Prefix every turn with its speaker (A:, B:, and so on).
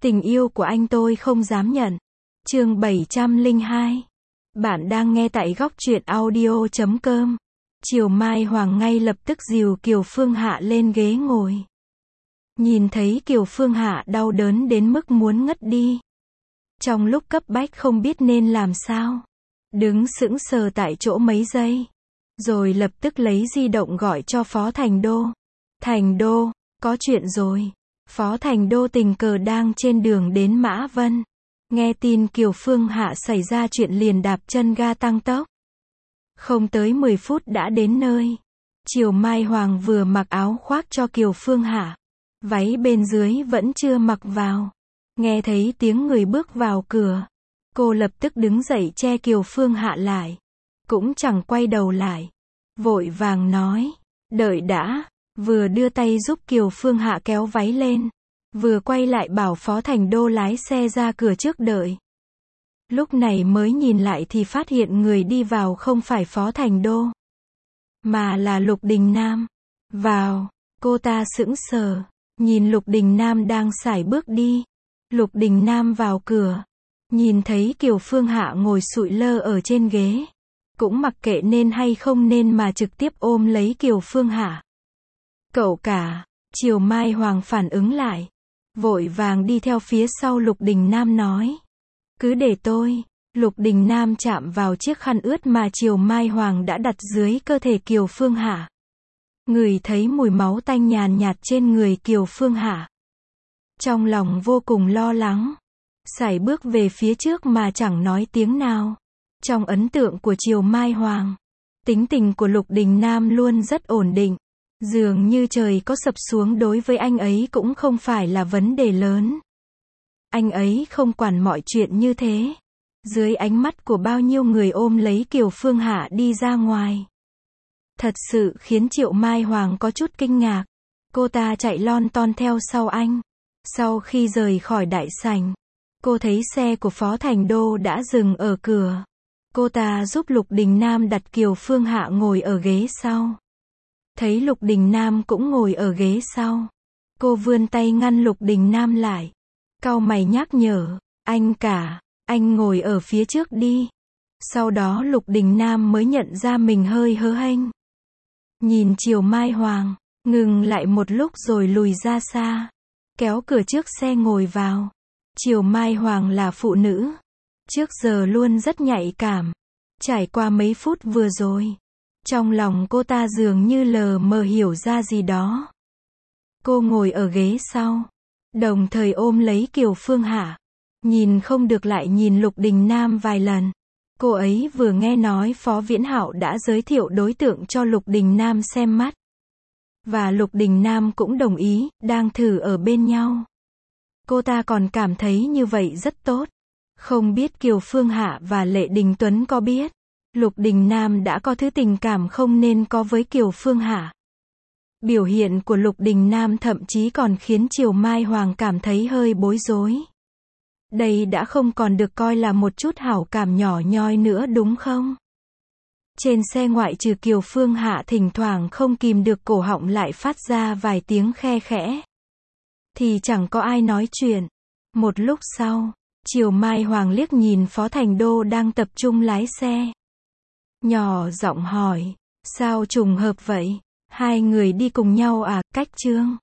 A: Tình yêu của anh tôi không dám nhận. Chương 702. Bạn đang nghe tại góc truyện audio.com. Chiều Mai Hoàng ngay lập tức dìu Kiều Phương Hạ lên ghế ngồi. Nhìn thấy Kiều Phương Hạ đau đớn đến mức muốn ngất đi. Trong lúc cấp bách không biết nên làm sao. Đứng sững sờ tại chỗ mấy giây. Rồi lập tức lấy di động gọi cho Phó Thành Đô. Thành Đô, có chuyện rồi. Phó Thành Đô tình cờ đang trên đường đến Mã Vân. Nghe tin Kiều Phương Hạ xảy ra chuyện liền đạp chân ga tăng tốc. Không tới 10 phút đã đến nơi. Chiều Mai Hoàng vừa mặc áo khoác cho Kiều Phương Hạ. Váy bên dưới vẫn chưa mặc vào. Nghe thấy tiếng người bước vào cửa. Cô lập tức đứng dậy che Kiều Phương Hạ lại. Cũng chẳng quay đầu lại. Vội vàng nói, đợi đã. Vừa đưa tay giúp Kiều Phương Hạ kéo váy lên. Vừa quay lại bảo Phó Thành Đô lái xe ra cửa trước đợi. Lúc này mới nhìn lại thì phát hiện người đi vào không phải Phó Thành Đô. Mà là Lục Đình Nam. Vào, cô ta sững sờ. Nhìn Lục Đình Nam đang sải bước đi. Lục Đình Nam vào cửa. Nhìn thấy Kiều Phương Hạ ngồi sụi lơ ở trên ghế. Cũng mặc kệ nên hay không nên mà trực tiếp ôm lấy Kiều Phương Hạ. Cậu cả, Chiều Mai Hoàng phản ứng lại. Vội vàng đi theo phía sau Lục Đình Nam nói. Cứ để tôi. Lục Đình Nam chạm vào chiếc khăn ướt mà Chiều Mai Hoàng đã đặt dưới cơ thể Kiều Phương Hạ. Ngửi thấy mùi máu tanh nhàn nhạt trên người Kiều Phương Hạ. Trong lòng vô cùng lo lắng. Sải bước về phía trước mà chẳng nói tiếng nào. Trong ấn tượng của Chiều Mai Hoàng, tính tình của Lục Đình Nam luôn rất ổn định. Dường như trời có sập xuống đối với anh ấy cũng không phải là vấn đề lớn. Anh ấy không quản mọi chuyện như thế. Dưới ánh mắt của bao nhiêu người ôm lấy Kiều Phương Hạ đi ra ngoài. Thật sự khiến Chiều Mai Hoàng có chút kinh ngạc. Cô ta chạy lon ton theo sau anh. Sau khi rời khỏi đại sảnh, cô thấy xe của Phó Thành Đô đã dừng ở cửa. Cô ta giúp Lục Đình Nam đặt Kiều Phương Hạ ngồi ở ghế sau. Thấy Lục Đình Nam cũng ngồi ở ghế sau. Cô vươn tay ngăn Lục Đình Nam lại. Cau mày nhắc nhở, anh cả, anh ngồi ở phía trước đi. Sau đó Lục Đình Nam mới nhận ra mình hơi hớ hênh. Nhìn Chiều Mai Hoàng, ngừng lại một lúc rồi lùi ra xa. Kéo cửa trước xe ngồi vào. Chiều Mai Hoàng là phụ nữ. Trước giờ luôn rất nhạy cảm. Trải qua mấy phút vừa rồi. Trong lòng cô ta dường như lờ mờ hiểu ra gì đó. Cô ngồi ở ghế sau. Đồng thời ôm lấy Kiều Phương Hạ. Nhìn không được lại nhìn Lục Đình Nam vài lần. Cô ấy vừa nghe nói Phó Viễn Hạo đã giới thiệu đối tượng cho Lục Đình Nam xem mắt. Và Lục Đình Nam cũng đồng ý, đang thử ở bên nhau. Cô ta còn cảm thấy như vậy rất tốt. Không biết Kiều Phương Hạ và Lệ Đình Tuấn có biết. Lục Đình Nam đã có thứ tình cảm không nên có với Kiều Phương Hạ. Biểu hiện của Lục Đình Nam thậm chí còn khiến Chiều Mai Hoàng cảm thấy hơi bối rối. Đây đã không còn được coi là một chút hảo cảm nhỏ nhoi nữa đúng không? Trên xe ngoại trừ Kiều Phương Hạ thỉnh thoảng không kìm được cổ họng lại phát ra vài tiếng khe khẽ. Thì chẳng có ai nói chuyện. Một lúc sau, Chiều Mai Hoàng liếc nhìn Phó Thành Đô đang tập trung lái xe. Nhỏ giọng hỏi, sao trùng hợp vậy? Hai người đi cùng nhau à, cách Trương?